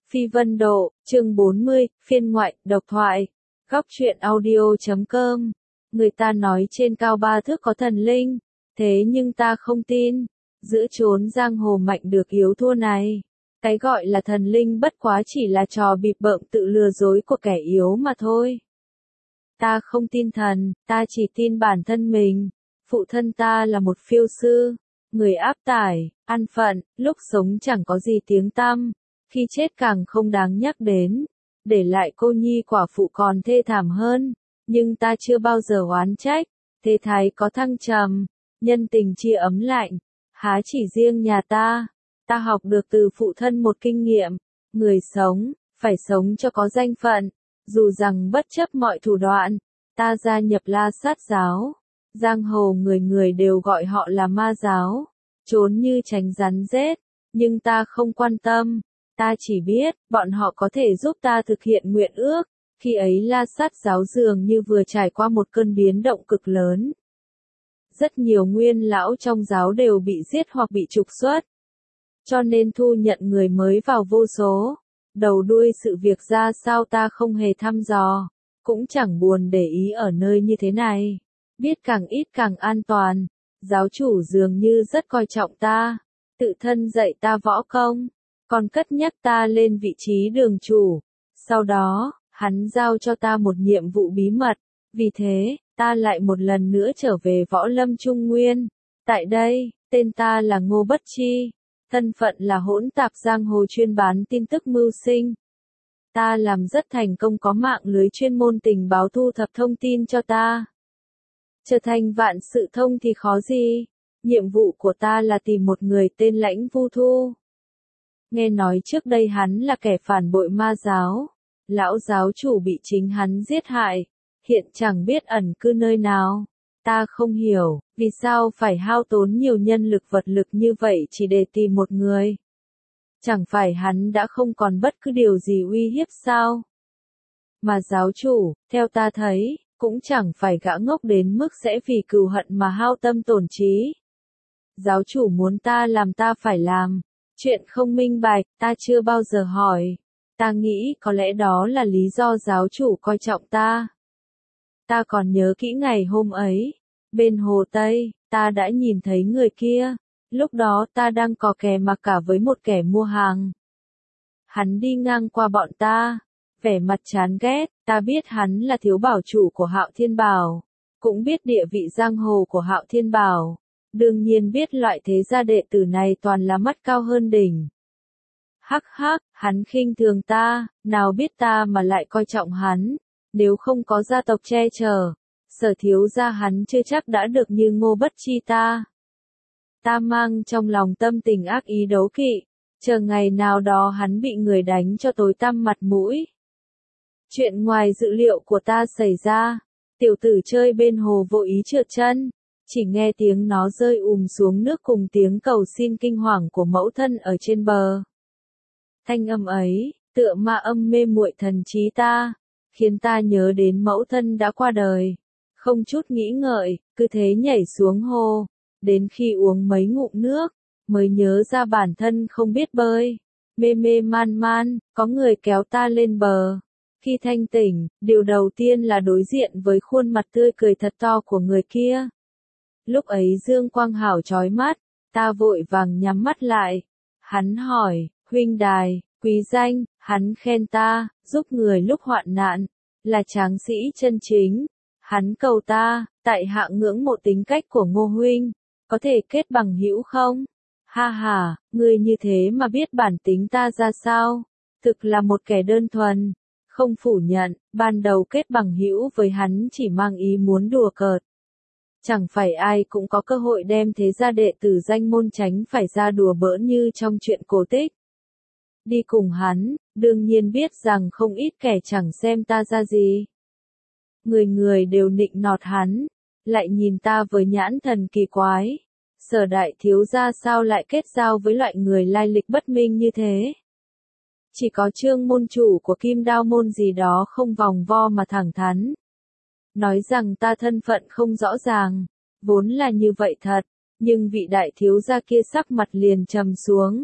Phi Vân Độ, chương 40, phiên ngoại, độc thoại. Góc truyện audio.com. Người ta nói trên cao ba thước có thần linh, thế nhưng ta không tin. Giữa chốn giang hồ mạnh được yếu thua này, cái gọi là thần linh bất quá chỉ là trò bịp bợm tự lừa dối của kẻ yếu mà thôi. Ta không tin thần, ta chỉ tin bản thân mình. Phụ thân ta là một phiêu sư, người áp tải, ăn phận, lúc sống chẳng có gì tiếng tăm, khi chết càng không đáng nhắc đến, để lại cô nhi quả phụ còn thê thảm hơn. Nhưng ta chưa bao giờ oán trách, thế thái có thăng trầm, nhân tình chia ấm lạnh, há chỉ riêng nhà ta. Ta học được từ phụ thân một kinh nghiệm, người sống, phải sống cho có danh phận, dù rằng bất chấp mọi thủ đoạn. Ta gia nhập La Sát giáo, giang hồ người người đều gọi họ là ma giáo, trốn như tránh rắn rết, nhưng ta không quan tâm, ta chỉ biết, bọn họ có thể giúp ta thực hiện nguyện ước. Khi ấy La Sát giáo dường như vừa trải qua một cơn biến động cực lớn. Rất nhiều nguyên lão trong giáo đều bị giết hoặc bị trục xuất, cho nên thu nhận người mới vào vô số. Đầu đuôi sự việc ra sao ta không hề thăm dò, cũng chẳng buồn để ý ở nơi như thế này. Biết càng ít càng an toàn. Giáo chủ dường như rất coi trọng ta, tự thân dạy ta võ công, còn cất nhắc ta lên vị trí đường chủ. Sau đó, hắn giao cho ta một nhiệm vụ bí mật, vì thế, ta lại một lần nữa trở về Võ Lâm Trung Nguyên. Tại đây, tên ta là Ngô Bất Chi, thân phận là hỗn tạp giang hồ chuyên bán tin tức mưu sinh. Ta làm rất thành công, có mạng lưới chuyên môn tình báo thu thập thông tin cho ta. Trở thành vạn sự thông thì khó gì. Nhiệm vụ của ta là tìm một người tên Lãnh Vu Thu. Nghe nói trước đây hắn là kẻ phản bội ma giáo, lão giáo chủ bị chính hắn giết hại, hiện chẳng biết ẩn cư nơi nào. Ta không hiểu, vì sao phải hao tốn nhiều nhân lực vật lực như vậy chỉ để tìm một người. Chẳng phải hắn đã không còn bất cứ điều gì uy hiếp sao? Mà giáo chủ, theo ta thấy, cũng chẳng phải gã ngốc đến mức sẽ vì cừu hận mà hao tâm tổn trí. Giáo chủ muốn ta làm ta phải làm. Chuyện không minh bạch, ta chưa bao giờ hỏi. Ta nghĩ có lẽ đó là lý do giáo chủ coi trọng ta. Ta còn nhớ kỹ ngày hôm ấy, bên Hồ Tây, ta đã nhìn thấy người kia. Lúc đó ta đang cò kè mà cả với một kẻ mua hàng. Hắn đi ngang qua bọn ta, vẻ mặt chán ghét. Ta biết hắn là thiếu bảo chủ của Hạo Thiên Bảo, cũng biết địa vị giang hồ của Hạo Thiên Bảo. Đương nhiên biết loại thế gia đệ tử này toàn là mắt cao hơn đỉnh. Hắc hắc, hắn khinh thường ta, nào biết ta mà lại coi trọng hắn. Nếu không có gia tộc che chở, Sở thiếu gia hắn chưa chắc đã được như Ngô Bất Chi ta. Ta mang trong lòng tâm tình ác ý đấu kỵ, chờ ngày nào đó hắn bị người đánh cho tối tăm mặt mũi. Chuyện ngoài dự liệu của ta xảy ra, tiểu tử chơi bên hồ vô ý trượt chân, chỉ nghe tiếng nó rơi xuống nước cùng tiếng cầu xin kinh hoàng của mẫu thân ở trên bờ. Thanh âm ấy, tựa ma âm mê muội thần trí ta, khiến ta nhớ đến mẫu thân đã qua đời. Không chút nghĩ ngợi, cứ thế nhảy xuống hồ, đến khi uống mấy ngụm nước, mới nhớ ra bản thân không biết bơi. Mê mê man man, có người kéo ta lên bờ. Khi thanh tỉnh, điều đầu tiên là đối diện với khuôn mặt tươi cười thật to của người kia. Lúc ấy dương quang hảo chói mắt, ta vội vàng nhắm mắt lại. Hắn hỏi, huynh đài, quý danh, hắn khen ta, giúp người lúc hoạn nạn, là tráng sĩ chân chính. Hắn cầu ta, tại hạ ngưỡng mộ tính cách của Ngô huynh, có thể kết bằng hữu không? Ha ha, người như thế mà biết bản tính ta ra sao? Thực là một kẻ đơn thuần. Không phủ nhận, ban đầu kết bằng hữu với hắn chỉ mang ý muốn đùa cợt. Chẳng phải ai cũng có cơ hội đem thế gia đệ tử danh môn tránh phải ra đùa bỡn như trong chuyện cổ tích. Đi cùng hắn, đương nhiên biết rằng không ít kẻ chẳng xem ta ra gì. Người người đều nịnh nọt hắn, lại nhìn ta với nhãn thần kỳ quái. Sở đại thiếu gia sao lại kết giao với loại người lai lịch bất minh như thế? Chỉ có Trương môn chủ của Kim Đao môn gì đó không vòng vo mà thẳng thắn. Nói rằng ta thân phận không rõ ràng, vốn là như vậy thật, nhưng vị đại thiếu gia kia sắc mặt liền trầm xuống.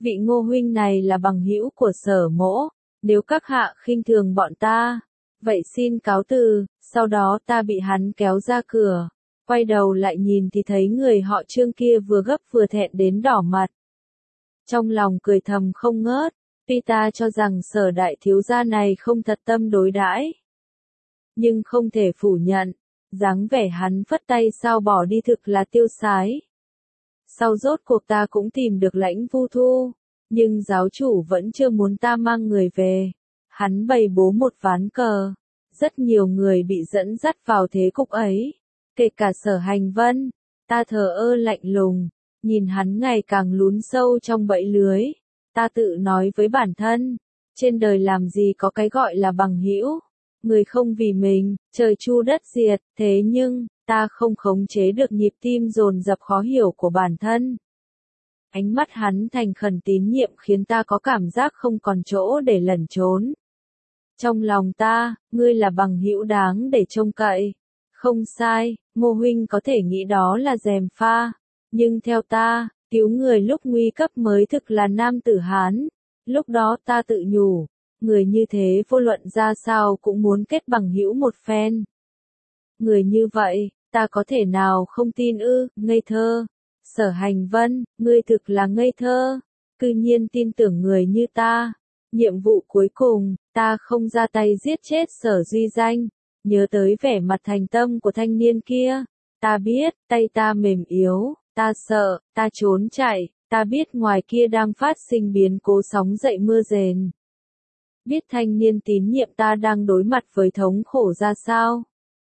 Vị Ngô huynh này là bằng hữu của Sở Mỗ, nếu các hạ khinh thường bọn ta, vậy xin cáo từ. Sau đó ta bị hắn kéo ra cửa, quay đầu lại nhìn thì thấy người họ Trương kia vừa gấp vừa thẹn đến đỏ mặt. Trong lòng cười thầm không ngớt, tuy ta cho rằng Sở đại thiếu gia này không thật tâm đối đãi, nhưng không thể phủ nhận, dáng vẻ hắn phất tay sao bỏ đi thực là tiêu sái. Sau rốt cuộc ta cũng tìm được Lãnh Vu Thu, nhưng giáo chủ vẫn chưa muốn ta mang người về. Hắn bày bố một ván cờ, rất nhiều người bị dẫn dắt vào thế cục ấy, kể cả Sở Hành Vân. Ta thờ ơ lạnh lùng, nhìn hắn ngày càng lún sâu trong bẫy lưới. Ta tự nói với bản thân, trên đời làm gì có cái gọi là bằng hữu, người không vì mình, trời chu đất diệt. Thế nhưng, ta không khống chế được nhịp tim dồn dập khó hiểu của bản thân. Ánh mắt hắn thành khẩn tín nhiệm khiến ta có cảm giác không còn chỗ để lẩn trốn. Trong lòng ta, ngươi là bằng hữu đáng để trông cậy. Không sai, Ngô huynh có thể nghĩ đó là gièm pha, nhưng theo ta, cứu người lúc nguy cấp mới thực là nam tử Hán. Lúc đó ta tự nhủ, người như thế vô luận ra sao cũng muốn kết bằng hữu một phen. Người như vậy, ta có thể nào không tin ư? Ngây thơ. Sở Hành Vân, ngươi thực là ngây thơ, cư nhiên tin tưởng người như ta. Nhiệm vụ cuối cùng, ta không ra tay giết chết Sở Duy Danh. Nhớ tới vẻ mặt thành tâm của thanh niên kia, ta biết, tay ta mềm yếu, ta sợ, ta trốn chạy, ta biết ngoài kia đang phát sinh biến cố sóng dậy mưa rền. Biết thanh niên tín nhiệm ta đang đối mặt với thống khổ ra sao.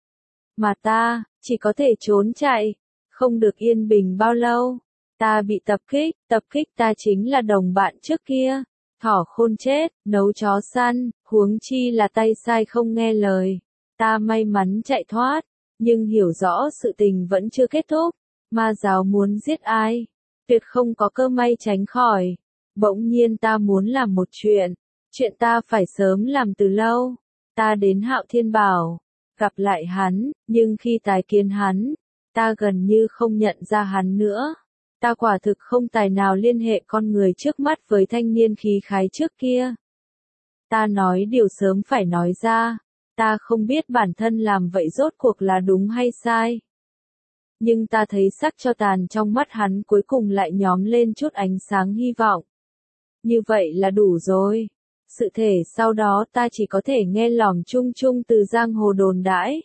Mà ta, chỉ có thể trốn chạy, không được yên bình bao lâu. Ta bị tập kích ta chính là đồng bạn trước kia. Thỏ khôn chết, nấu chó săn, huống chi là tay sai không nghe lời. Ta may mắn chạy thoát, nhưng hiểu rõ sự tình vẫn chưa kết thúc. Ma giáo muốn giết ai? Tuyệt không có cơ may tránh khỏi. Bỗng nhiên ta muốn làm một chuyện ta phải sớm làm từ lâu. Ta đến Hạo Thiên Bảo, gặp lại hắn, nhưng khi tái kiến hắn, ta gần như không nhận ra hắn nữa. Ta quả thực không tài nào liên hệ con người trước mắt với thanh niên khí khái trước kia. Ta nói điều sớm phải nói ra, ta không biết bản thân làm vậy rốt cuộc là đúng hay sai. Nhưng ta thấy sắc cho tàn trong mắt hắn cuối cùng lại nhóm lên chút ánh sáng hy vọng. Như vậy là đủ rồi. Sự thể sau đó ta chỉ có thể nghe lỏm chung chung từ giang hồ đồn đãi.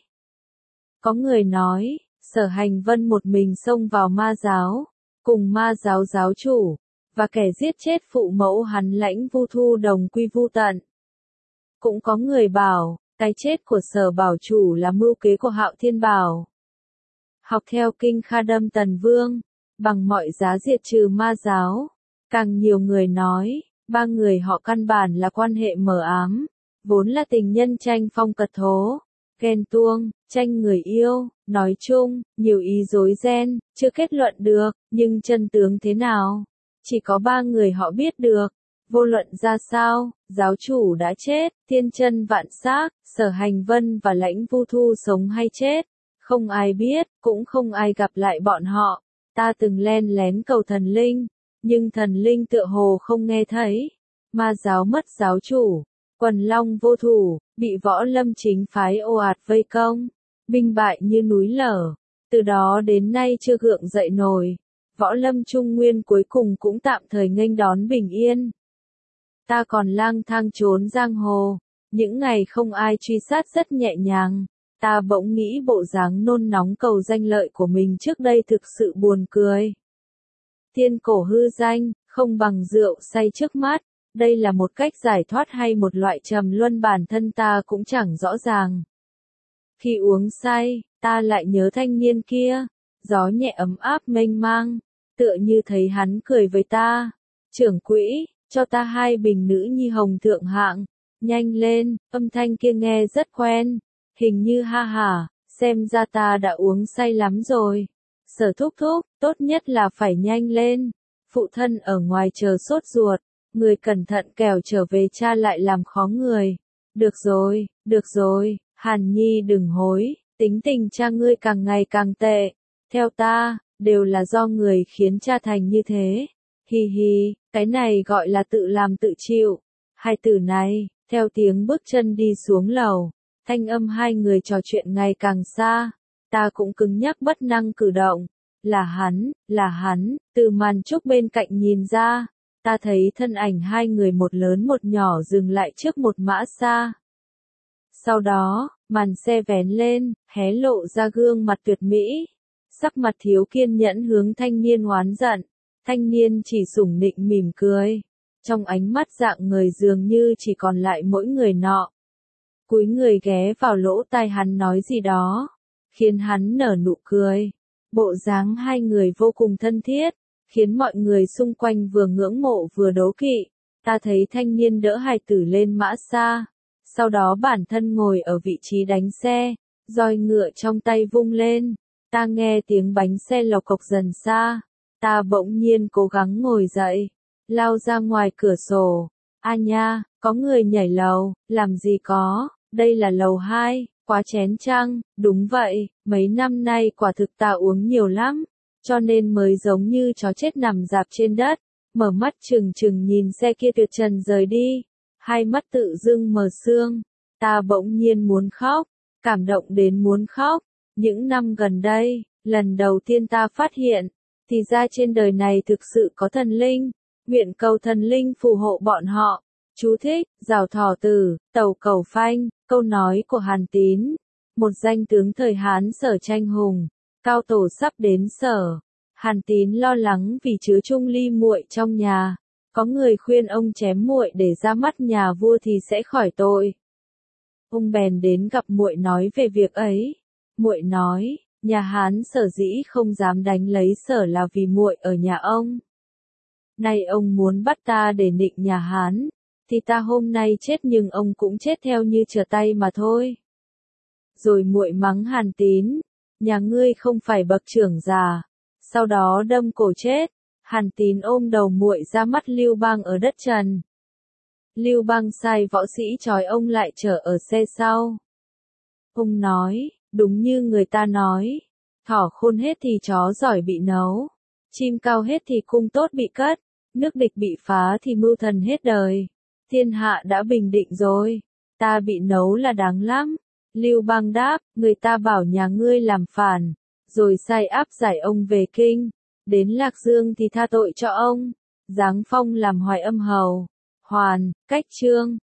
Có người nói, Sở Hành Vân một mình xông vào ma giáo, cùng ma giáo giáo chủ, và kẻ giết chết phụ mẫu hắn Lãnh Vu Thu đồng quy vu tận. Cũng có người bảo, cái chết của Sở bảo chủ là mưu kế của Hạo Thiên Bảo. Học theo kinh Kha Đâm Tần Vương, bằng mọi giá diệt trừ ma giáo. Càng nhiều người nói, ba người họ căn bản là quan hệ mờ ám, vốn là tình nhân tranh phong cật thố, ghen tuông, tranh người yêu, nói chung, nhiều ý rối ren, chưa kết luận được, nhưng chân tướng thế nào? Chỉ có ba người họ biết được. Vô luận ra sao, giáo chủ đã chết, thiên chân vạn xác, Sở Hành Vân và Lãnh Vu Thu sống hay chết, không ai biết, cũng không ai gặp lại bọn họ. Ta từng len lén cầu thần linh, nhưng thần linh tựa hồ không nghe thấy. Ma giáo mất giáo chủ, quần long vô thủ, bị Võ Lâm chính phái ồ ạt vây công, binh bại như núi lở, từ đó đến nay chưa gượng dậy nổi. Võ Lâm Trung Nguyên cuối cùng cũng tạm thời nghênh đón bình yên. Ta còn lang thang trốn giang hồ, những ngày không ai truy sát rất nhẹ nhàng. Ta bỗng nghĩ bộ dáng nôn nóng cầu danh lợi của mình trước đây thực sự buồn cười. Thiên cổ hư danh, không bằng rượu say trước mắt. Đây là một cách giải thoát hay một loại trầm luân bản thân ta cũng chẳng rõ ràng. Khi uống say, ta lại nhớ thanh niên kia, gió nhẹ ấm áp mênh mang, tựa như thấy hắn cười với ta. Trưởng quỹ, cho ta 2 bình nữ nhi hồng thượng hạng, nhanh lên, âm thanh kia nghe rất quen, hình như ha hả, xem ra ta đã uống say lắm rồi. Sở thúc thúc, tốt nhất là phải nhanh lên, phụ thân ở ngoài chờ sốt ruột. Người cẩn thận kẻo trở về cha lại làm khó người. Được rồi, Hàn Nhi đừng hối, tính tình cha ngươi càng ngày càng tệ. Theo ta, đều là do người khiến cha thành như thế. Hi hi, cái này gọi là tự làm tự chịu. Hai từ này, theo tiếng bước chân đi xuống lầu, thanh âm hai người trò chuyện ngày càng xa, ta cũng cứng nhắc bất năng cử động. Là hắn, từ màn trúc bên cạnh nhìn ra, ta thấy thân ảnh hai người một lớn một nhỏ dừng lại trước một mã xa. Sau đó, màn xe vén lên, hé lộ ra gương mặt tuyệt mỹ. Sắc mặt thiếu kiên nhẫn hướng thanh niên oán giận, thanh niên chỉ sủng nịnh mỉm cười. Trong ánh mắt dạng người dường như chỉ còn lại mỗi người nọ. Cúi người ghé vào lỗ tai hắn nói gì đó, khiến hắn nở nụ cười. Bộ dáng hai người vô cùng thân thiết, khiến mọi người xung quanh vừa ngưỡng mộ vừa đố kỵ. Ta thấy thanh niên đỡ hài tử lên mã xa, sau đó bản thân ngồi ở vị trí đánh xe, roi ngựa trong tay vung lên. Ta nghe tiếng bánh xe lộc cộc dần xa, ta bỗng nhiên cố gắng ngồi dậy, lao ra ngoài cửa sổ. A nha, có người nhảy lầu, làm gì có, đây là lầu 2, quá chén chăng, đúng vậy, mấy năm nay quả thực ta uống nhiều lắm, cho nên mới giống như chó chết nằm rạp trên đất, mở mắt trừng trừng nhìn xe kia tuyệt trần rời đi, hai mắt tự dưng mờ sương, ta bỗng nhiên muốn khóc, cảm động đến muốn khóc. Những năm gần đây, lần đầu tiên ta phát hiện, thì ra trên đời này thực sự có thần linh, nguyện cầu thần linh phù hộ bọn họ. Chú thích, Giảo Thỏ Tử, Tàu Cầu Phanh, câu nói của Hàn Tín, một danh tướng thời Hán Sở Tranh Hùng, cao tổ sắp đến Sở. Hàn Tín lo lắng vì chứa chung ly muội trong nhà, có người khuyên ông chém muội để ra mắt nhà vua thì sẽ khỏi tội. Ông bèn đến gặp muội nói về việc ấy. Muội nói, nhà Hán sở dĩ không dám đánh lấy Sở là vì muội ở nhà ông. Nay ông muốn bắt ta để nịnh nhà Hán, thì ta hôm nay chết nhưng ông cũng chết theo như trở tay mà thôi. Rồi muội mắng Hàn Tín, nhà ngươi không phải bậc trưởng già, sau đó đâm cổ chết. Hàn Tín ôm đầu muội ra mắt Lưu Bang ở đất Trần. Lưu Bang sai võ sĩ trói ông lại chở ở xe sau. Ông nói, đúng như người ta nói, thỏ khôn hết thì chó giỏi bị nấu, chim cao hết thì cung tốt bị cất, nước địch bị phá thì mưu thần hết đời. Thiên hạ đã bình định rồi, ta bị nấu là đáng lắm. Lưu Bang đáp, người ta bảo nhà ngươi làm phản, rồi sai áp giải ông về kinh, đến Lạc Dương thì tha tội cho ông, giáng phong làm Hoài Âm hầu. Hoàn, Cách Chương